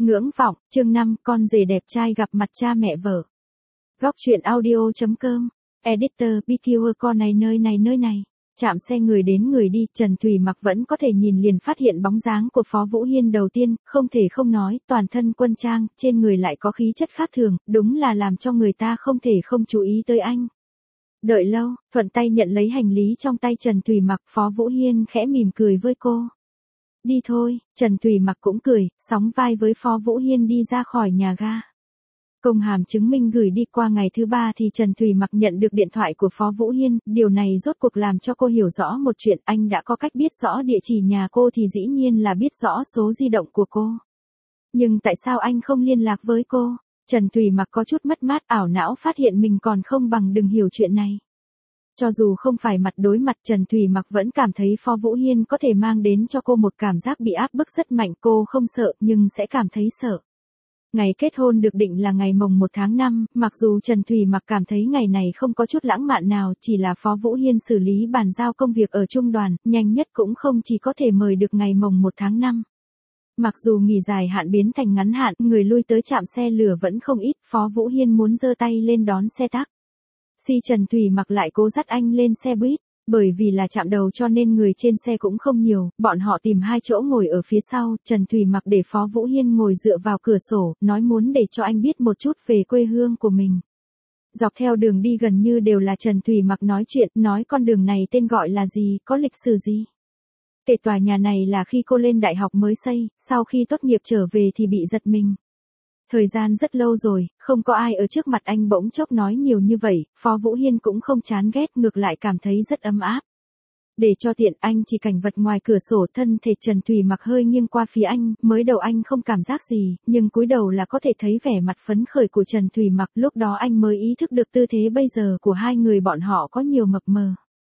Ngưỡng vọng, chương 5, con rể đẹp trai gặp mặt cha mẹ vợ. Góc truyện audio.com, editor BQ con này nơi này. Chạm xe người đến người đi, Trần Thùy Mặc vẫn có thể nhìn liền phát hiện bóng dáng của Phó Vũ Hiên đầu tiên, không thể không nói, toàn thân quân trang, trên người lại có khí chất khác thường, đúng là làm cho người ta không thể không chú ý tới anh. Đợi lâu, thuận tay nhận lấy hành lý trong tay Trần Thùy Mặc, Phó Vũ Hiên khẽ mỉm cười với cô. Đi thôi, Trần Thùy Mặc cũng cười, sóng vai với Phó Vũ Hiên đi ra khỏi nhà ga. Công hàm chứng minh gửi đi qua ngày thứ 3 thì Trần Thùy Mặc nhận được điện thoại của Phó Vũ Hiên, điều này rốt cuộc làm cho cô hiểu rõ một chuyện, anh đã có cách biết rõ địa chỉ nhà cô thì dĩ nhiên là biết rõ số di động của cô. Nhưng tại sao anh không liên lạc với cô? Trần Thùy Mặc có chút mất mát, ảo não phát hiện mình còn không bằng đừng hiểu chuyện này. Cho dù không phải mặt đối mặt, Trần Thùy Mặc vẫn cảm thấy Phó Vũ Hiên có thể mang đến cho cô một cảm giác bị áp bức rất mạnh, cô không sợ nhưng sẽ cảm thấy sợ. Ngày kết hôn được định là ngày mồng 1 tháng 5, mặc dù Trần Thùy Mặc cảm thấy ngày này không có chút lãng mạn nào, chỉ là Phó Vũ Hiên xử lý bàn giao công việc ở trung đoàn, nhanh nhất cũng không chỉ có thể mời được ngày mồng 1 tháng 5. Mặc dù nghỉ dài hạn biến thành ngắn hạn, người lui tới trạm xe lửa vẫn không ít, Phó Vũ Hiên muốn giơ tay lên đón xe taxi, Trần Thùy Mặc lại cố dắt anh lên xe buýt. Bởi vì là chạm đầu cho nên người trên xe cũng không nhiều, bọn họ tìm 2 chỗ ngồi ở phía sau, Trần Thùy Mặc để Phó Vũ Hiên ngồi dựa vào cửa sổ, nói muốn để cho anh biết một chút về quê hương của mình. Dọc theo đường đi gần như đều là Trần Thùy Mặc nói chuyện, nói con đường này tên gọi là gì, có lịch sử gì. Kể tòa nhà này là khi cô lên đại học mới xây, sau khi tốt nghiệp trở về thì bị giật mình. Thời gian rất lâu rồi, không có ai ở trước mặt anh bỗng chốc nói nhiều như vậy, Phó Vũ Hiên cũng không chán ghét, ngược lại cảm thấy rất ấm áp. Để cho tiện, anh chỉ cảnh vật ngoài cửa sổ, thân thể Trần Thùy Mặc hơi nghiêng qua phía anh, mới đầu anh không cảm giác gì, nhưng cúi đầu là có thể thấy vẻ mặt phấn khởi của Trần Thùy Mặc, lúc đó anh mới ý thức được tư thế bây giờ của hai người bọn họ có nhiều mập mờ.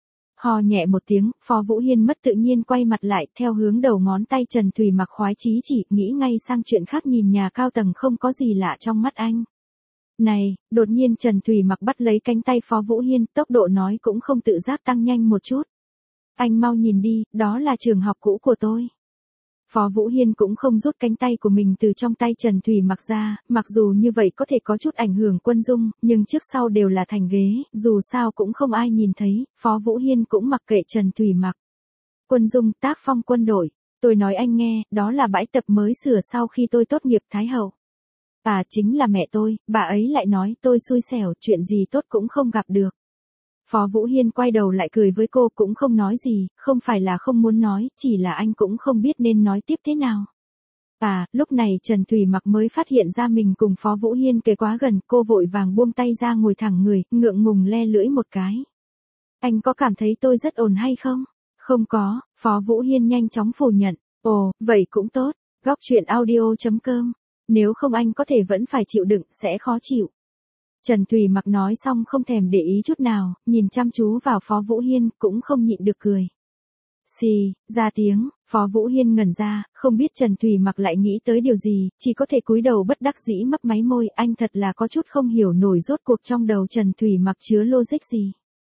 Ho nhẹ một tiếng, Phó Vũ Hiên mất tự nhiên quay mặt lại, theo hướng đầu ngón tay Trần Thùy Mặc khoái chí chỉ, nghĩ ngay sang chuyện khác, nhìn nhà cao tầng không có gì lạ trong mắt anh. Này, đột nhiên Trần Thùy Mặc bắt lấy cánh tay Phó Vũ Hiên, tốc độ nói cũng không tự giác tăng nhanh một chút. Anh mau nhìn đi, đó là trường học cũ của tôi. Phó Vũ Hiên cũng không rút cánh tay của mình từ trong tay Trần Thùy Mặc ra, mặc dù như vậy có thể có chút ảnh hưởng quân dung, nhưng trước sau đều là thành ghế, dù sao cũng không ai nhìn thấy, Phó Vũ Hiên cũng mặc kệ Trần Thùy Mặc. Quân dung, tác phong quân đội, tôi nói anh nghe, đó là bãi tập mới sửa sau khi tôi tốt nghiệp Thái Hậu. Bà chính là mẹ tôi, bà ấy lại nói tôi xui xẻo, chuyện gì tốt cũng không gặp được. Phó Vũ Hiên quay đầu lại cười với cô, cũng không nói gì, không phải là không muốn nói, chỉ là anh cũng không biết nên nói tiếp thế nào. Lúc này Trần Thùy Mặc mới phát hiện ra mình cùng Phó Vũ Hiên kề quá gần, cô vội vàng buông tay ra ngồi thẳng người, ngượng ngùng le lưỡi một cái. Anh có cảm thấy tôi rất ồn hay không? Không có, Phó Vũ Hiên nhanh chóng phủ nhận. Ồ, vậy cũng tốt, góc truyện audio.com. Nếu không anh có thể vẫn phải chịu đựng, sẽ khó chịu. Trần Thùy Mặc nói xong không thèm để ý chút nào, nhìn chăm chú vào Phó Vũ Hiên, cũng không nhịn được cười. Xì, ra tiếng, Phó Vũ Hiên ngẩn ra, không biết Trần Thùy Mặc lại nghĩ tới điều gì, chỉ có thể cúi đầu bất đắc dĩ mấp máy môi, anh thật là có chút không hiểu nổi rốt cuộc trong đầu Trần Thùy Mặc chứa logic gì.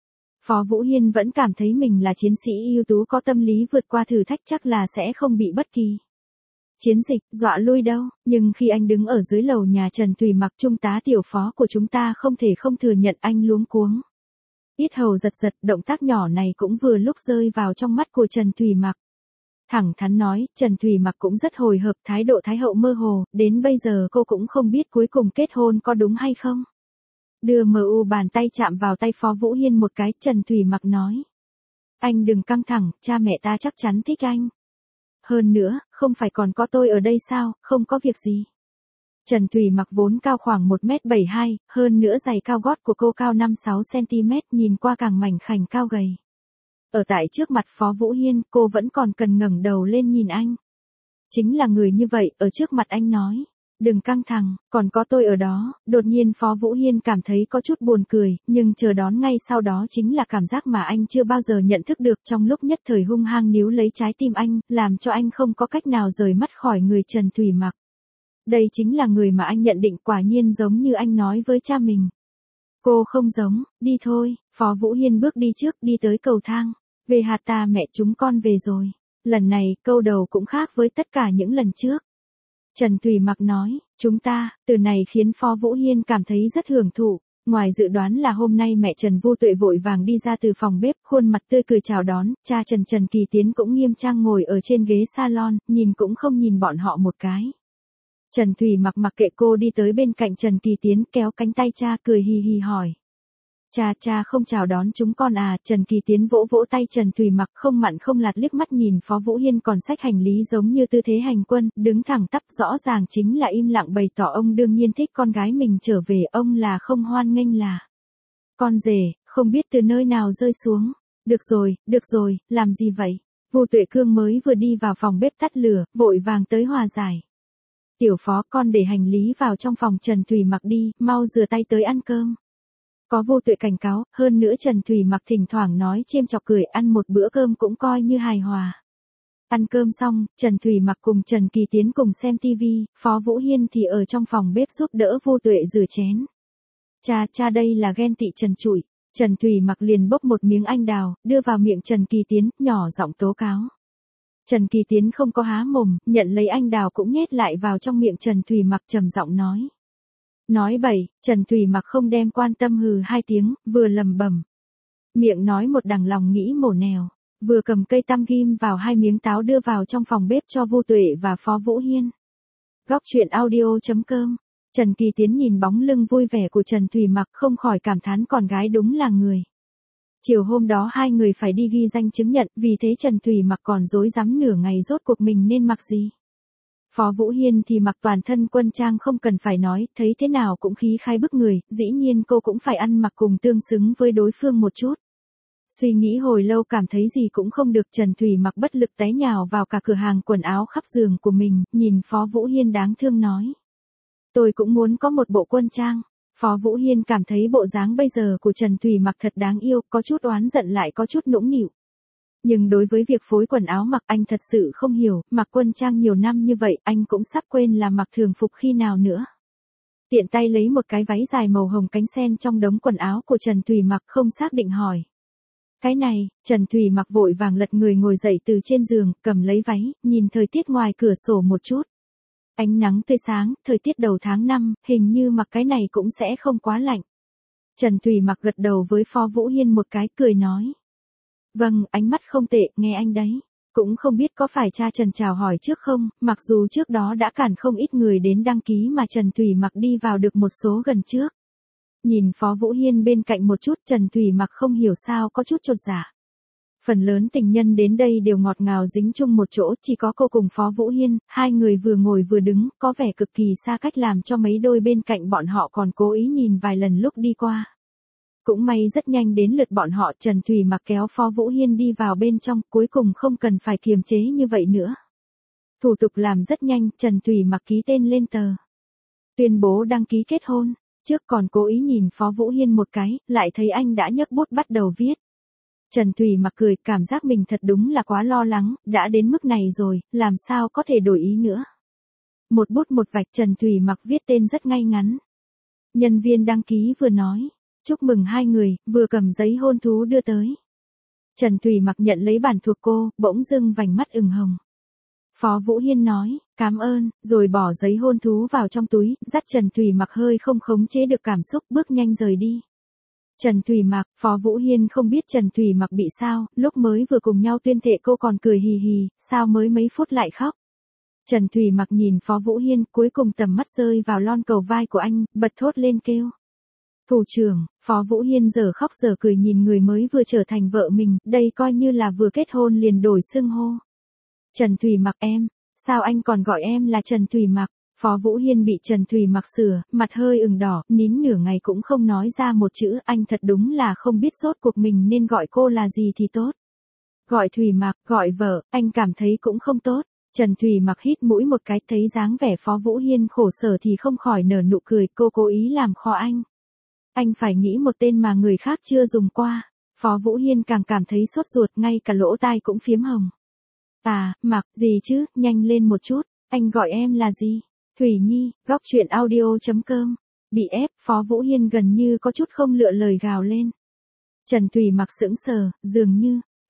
Phó Vũ Hiên vẫn cảm thấy mình là chiến sĩ ưu tú có tâm lý vượt qua thử thách, chắc là sẽ không bị bất kỳ chiến dịch dọa lui đâu, nhưng khi anh đứng ở dưới lầu nhà Trần Thùy Mặc, trung tá tiểu phó của chúng ta không thể không thừa nhận anh luống cuống. Yết hầu giật giật, động tác nhỏ này cũng vừa lúc rơi vào trong mắt của Trần Thùy Mặc. Thẳng thắn nói, Trần Thùy Mặc cũng rất hồi hộp, thái độ thái hậu mơ hồ, đến bây giờ cô cũng không biết cuối cùng kết hôn có đúng hay không. Đưa bàn tay chạm vào tay Phó Vũ Hiên một cái, Trần Thùy Mặc nói. Anh đừng căng thẳng, cha mẹ ta chắc chắn thích anh. Hơn nữa, không phải còn có tôi ở đây sao, không có việc gì. Trần Thùy Mặc vốn cao khoảng 1m72, hơn nữa giày cao gót của cô cao 5-6cm, nhìn qua càng mảnh khảnh cao gầy. Ở tại trước mặt Phó Vũ Hiên, cô vẫn còn cần ngẩng đầu lên nhìn anh. Chính là người như vậy, ở trước mặt anh nói. Đừng căng thẳng, còn có tôi ở đó, đột nhiên Phó Vũ Hiên cảm thấy có chút buồn cười, nhưng chờ đón ngay sau đó chính là cảm giác mà anh chưa bao giờ nhận thức được, trong lúc nhất thời hung hăng níu lấy trái tim anh, làm cho anh không có cách nào rời mắt khỏi người Trần Thùy Mặc. Đây chính là người mà anh nhận định, quả nhiên giống như anh nói với cha mình. Cô không giống, đi thôi, Phó Vũ Hiên bước đi trước, đi tới cầu thang. Về hạt ta mẹ chúng con về rồi. Lần này, câu đầu cũng khác với tất cả những lần trước. Trần Thùy Mặc nói, chúng ta, từ này khiến Phó Vũ Hiên cảm thấy rất hưởng thụ. Ngoài dự đoán là hôm nay mẹ Trần Vô Tuệ vội vàng đi ra từ phòng bếp, khuôn mặt tươi cười chào đón, cha Trần Kỳ Tiến cũng nghiêm trang ngồi ở trên ghế salon, nhìn cũng không nhìn bọn họ một cái. Trần Thùy Mặc mặc kệ cô đi tới bên cạnh Trần Kỳ Tiến kéo cánh tay cha cười hì hì hỏi. Cha không chào đón chúng con à, Trần Kỳ Tiến vỗ vỗ tay Trần Thùy Mặc không mặn không lạt liếc mắt nhìn Phó Vũ Hiên còn xách hành lý giống như tư thế hành quân, đứng thẳng tắp rõ ràng chính là im lặng bày tỏ ông đương nhiên thích con gái mình trở về, ông là không hoan nghênh là. Con rể, không biết từ nơi nào rơi xuống. Được rồi, làm gì vậy? Vu Tuệ Cương mới vừa đi vào phòng bếp tắt lửa, vội vàng tới hòa giải. Tiểu Phó, con để hành lý vào trong phòng Trần Thùy Mặc đi, mau rửa tay tới ăn cơm. Có Vô Tuệ cảnh cáo, hơn nữa Trần Thùy Mặc thỉnh thoảng nói chêm chọc cười, ăn một bữa cơm cũng coi như hài hòa. Ăn cơm xong, Trần Thùy Mặc cùng Trần Kỳ Tiến cùng xem tivi, Phó Vũ Hiên thì ở trong phòng bếp giúp đỡ Vô Tuệ rửa chén. Cha đây là ghen tị Trần trụi. Trần Thùy Mặc liền bốc một miếng anh đào, đưa vào miệng Trần Kỳ Tiến, nhỏ giọng tố cáo. Trần Kỳ Tiến không có há mồm, nhận lấy anh đào cũng nhét lại vào trong miệng Trần Thùy Mặc trầm giọng nói. Nói bậy, Trần Thùy Mặc không đem quan tâm hừ hai tiếng, vừa lầm bầm. Miệng nói một đằng lòng nghĩ mổ nèo, vừa cầm cây tăm ghim vào hai miếng táo đưa vào trong phòng bếp cho Vu Tuệ và Phó Vũ Hiên. Góc truyện audio.com. Trần Kỳ Tiến nhìn bóng lưng vui vẻ của Trần Thùy Mặc không khỏi cảm thán con gái đúng là người. Chiều hôm đó hai người phải đi ghi danh chứng nhận, vì thế Trần Thùy Mặc còn rối rắm nửa ngày rốt cuộc mình nên mặc gì. Phó Vũ Hiên thì mặc toàn thân quân trang không cần phải nói, thấy thế nào cũng khí khái bức người, dĩ nhiên cô cũng phải ăn mặc cùng tương xứng với đối phương một chút. Suy nghĩ hồi lâu cảm thấy gì cũng không được, Trần Thùy Mặc bất lực té nhào vào cả cửa hàng quần áo khắp giường của mình, nhìn Phó Vũ Hiên đáng thương nói. Tôi cũng muốn có một bộ quân trang. Phó Vũ Hiên cảm thấy bộ dáng bây giờ của Trần Thùy Mặc thật đáng yêu, có chút oán giận lại có chút nũng nịu. Nhưng đối với việc phối quần áo mặc anh thật sự không hiểu, mặc quân trang nhiều năm như vậy anh cũng sắp quên là mặc thường phục khi nào nữa. Tiện tay lấy một cái váy dài màu hồng cánh sen trong đống quần áo của Trần Thùy Mặc không xác định hỏi. Cái này, Trần Thùy Mặc vội vàng lật người ngồi dậy từ trên giường, cầm lấy váy, nhìn thời tiết ngoài cửa sổ một chút. Ánh nắng tươi sáng, thời tiết đầu tháng 5, hình như mặc cái này cũng sẽ không quá lạnh. Trần Thùy Mặc gật đầu với Phó Vũ Hiên một cái, cười nói. Vâng, ánh mắt không tệ, nghe anh đấy. Cũng không biết có phải cha Trần chào hỏi trước không, mặc dù trước đó đã cản không ít người đến đăng ký mà Trần Thùy Mặc đi vào được một số gần trước. Nhìn Phó Vũ Hiên bên cạnh một chút, Trần Thùy Mặc không hiểu sao có chút chột dạ. Phần lớn tình nhân đến đây đều ngọt ngào dính chung một chỗ, chỉ có cô cùng Phó Vũ Hiên, hai người vừa ngồi vừa đứng, có vẻ cực kỳ xa cách làm cho mấy đôi bên cạnh bọn họ còn cố ý nhìn vài lần lúc đi qua. Cũng may rất nhanh đến lượt bọn họ, Trần Thùy Mặc kéo Phó Vũ Hiên đi vào bên trong, cuối cùng không cần phải kiềm chế như vậy nữa. Thủ tục làm rất nhanh, Trần Thùy Mặc ký tên lên tờ. Tuyên bố đăng ký kết hôn, trước còn cố ý nhìn Phó Vũ Hiên một cái, lại thấy anh đã nhấc bút bắt đầu viết. Trần Thùy Mặc cười, cảm giác mình thật đúng là quá lo lắng, đã đến mức này rồi, làm sao có thể đổi ý nữa. Một bút một vạch, Trần Thùy Mặc viết tên rất ngay ngắn. Nhân viên đăng ký vừa nói. Chúc mừng hai người, vừa cầm giấy hôn thú đưa tới. Trần Thùy Mặc nhận lấy bản thuộc cô, bỗng dưng vành mắt ửng hồng. Phó Vũ Hiên nói, cảm ơn, rồi bỏ giấy hôn thú vào trong túi, dắt Trần Thùy Mặc hơi không khống chế được cảm xúc, bước nhanh rời đi. Trần Thùy Mặc, Phó Vũ Hiên không biết Trần Thùy Mặc bị sao, lúc mới vừa cùng nhau tuyên thệ cô còn cười hì hì, sao mới mấy phút lại khóc. Trần Thùy Mặc nhìn Phó Vũ Hiên, cuối cùng tầm mắt rơi vào lon cầu vai của anh, bật thốt lên kêu. Thủ trưởng, Phó Vũ Hiên giờ khóc giờ cười nhìn người mới vừa trở thành vợ mình, đây coi như là vừa kết hôn liền đổi xưng hô. Trần Thùy Mặc em, sao anh còn gọi em là Trần Thùy Mặc? Phó Vũ Hiên bị Trần Thùy Mặc sửa, mặt hơi ửng đỏ, nín nửa ngày cũng không nói ra một chữ, anh thật đúng là không biết rốt cuộc mình nên gọi cô là gì thì tốt. Gọi Thùy Mặc, gọi vợ, anh cảm thấy cũng không tốt. Trần Thùy Mặc hít mũi một cái, thấy dáng vẻ Phó Vũ Hiên khổ sở thì không khỏi nở nụ cười, cô cố ý làm khó anh. Anh phải nghĩ một tên mà người khác chưa dùng qua. Phó Vũ Hiên càng cảm thấy sốt ruột, ngay cả lỗ tai cũng phiếm hồng. À, Mặc, gì chứ, nhanh lên một chút, anh gọi em là gì? Thủy Nhi, góc truyện audio.com. Bị ép, Phó Vũ Hiên gần như có chút không lựa lời gào lên. Trần Thùy Mặc sững sờ, dường như,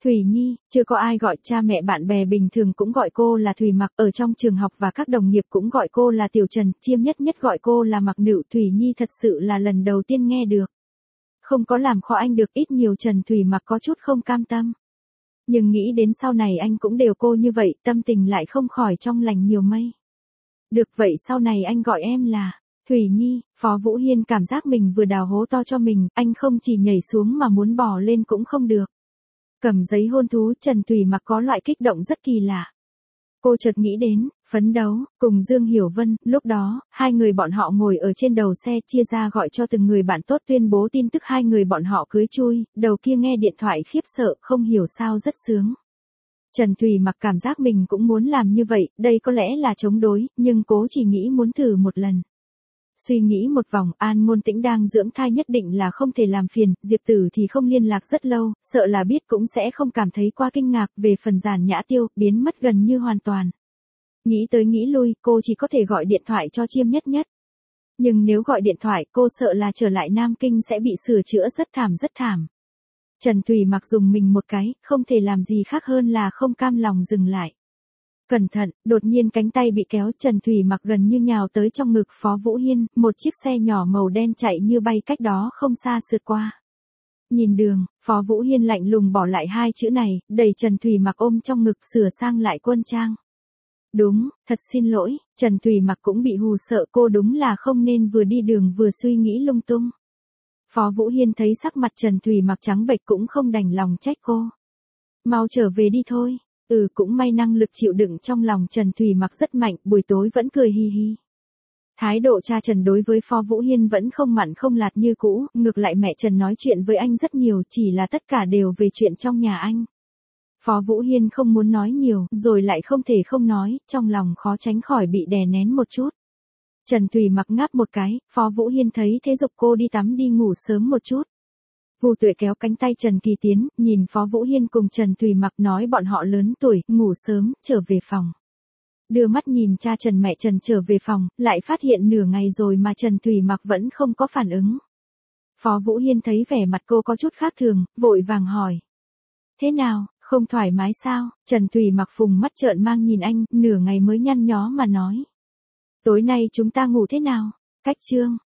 Thủy Nhi, chưa có ai gọi cha mẹ bạn bè bình thường cũng gọi cô là Thủy Mặc, ở trong trường học và các đồng nghiệp cũng gọi cô là Tiểu Trần, Chiêm Nhất Nhất gọi cô là Mặc Nựu. Thủy Nhi thật sự là lần đầu tiên nghe được. Không có làm khó anh được ít nhiều, Trần Thủy Mặc có chút không cam tâm. Nhưng nghĩ đến sau này anh cũng đều cô như vậy, tâm tình lại không khỏi trong lành nhiều mây. Được vậy sau này anh gọi em là Thủy Nhi. Phó Vũ Hiên cảm giác mình vừa đào hố to cho mình, anh không chỉ nhảy xuống mà muốn bò lên cũng không được. Cầm giấy hôn thú, Trần Thủy Mặc có loại kích động rất kỳ lạ. Cô chợt nghĩ đến, phấn đấu, cùng Dương Hiểu Vân, lúc đó, hai người bọn họ ngồi ở trên đầu xe chia ra gọi cho từng người bạn tốt tuyên bố tin tức hai người bọn họ cưới chui, đầu kia nghe điện thoại khiếp sợ, không hiểu sao rất sướng. Trần Thủy Mặc cảm giác mình cũng muốn làm như vậy, đây có lẽ là chống đối, nhưng cố chỉ nghĩ muốn thử một lần. Suy nghĩ một vòng, An Ngôn Tĩnh đang dưỡng thai nhất định là không thể làm phiền, Diệp Tử thì không liên lạc rất lâu, sợ là biết cũng sẽ không cảm thấy quá kinh ngạc, về phần Giản Nhã Tiêu, biến mất gần như hoàn toàn. Nghĩ tới nghĩ lui, cô chỉ có thể gọi điện thoại cho Chiêm Nhất Nhất. Nhưng nếu gọi điện thoại, cô sợ là trở lại Nam Kinh sẽ bị sửa chữa rất thảm. Trần Thủy Mặc dùng mình một cái, không thể làm gì khác hơn là không cam lòng dừng lại. Cẩn thận, đột nhiên cánh tay bị kéo, Trần Thủy Mặc gần như nhào tới trong ngực Phó Vũ Hiên, một chiếc xe nhỏ màu đen chạy như bay cách đó không xa sượt qua. Nhìn đường, Phó Vũ Hiên lạnh lùng bỏ lại hai chữ này, đẩy Trần Thủy Mặc ôm trong ngực sửa sang lại quân trang. Đúng, thật xin lỗi, Trần Thủy Mặc cũng bị hù sợ, cô đúng là không nên vừa đi đường vừa suy nghĩ lung tung. Phó Vũ Hiên thấy sắc mặt Trần Thủy Mặc trắng bệch cũng không đành lòng trách cô. Mau trở về đi thôi. Cũng may năng lực chịu đựng trong lòng Trần Thủy Mặc rất mạnh, buổi tối vẫn cười hi hi. Thái độ cha Trần đối với Phó Vũ Hiên vẫn không mặn không lạt như cũ, ngược lại mẹ Trần nói chuyện với anh rất nhiều, chỉ là tất cả đều về chuyện trong nhà anh. Phó Vũ Hiên không muốn nói nhiều, rồi lại không thể không nói, trong lòng khó tránh khỏi bị đè nén một chút. Trần Thủy Mặc ngáp một cái, Phó Vũ Hiên thấy thế giục cô đi tắm đi ngủ sớm một chút. Vu Tuệ kéo cánh tay Trần Kỳ Tiến, nhìn Phó Vũ Hiên cùng Trần Thủy Mặc nói bọn họ lớn tuổi, ngủ sớm, trở về phòng. Đưa mắt nhìn cha Trần mẹ Trần trở về phòng, lại phát hiện nửa ngày rồi mà Trần Thủy Mặc vẫn không có phản ứng. Phó Vũ Hiên thấy vẻ mặt cô có chút khác thường, vội vàng hỏi. Thế nào, không thoải mái sao? Trần Thủy Mặc phùng mắt trợn mang nhìn anh, nửa ngày mới nhăn nhó mà nói. Tối nay chúng ta ngủ thế nào? Cách chương.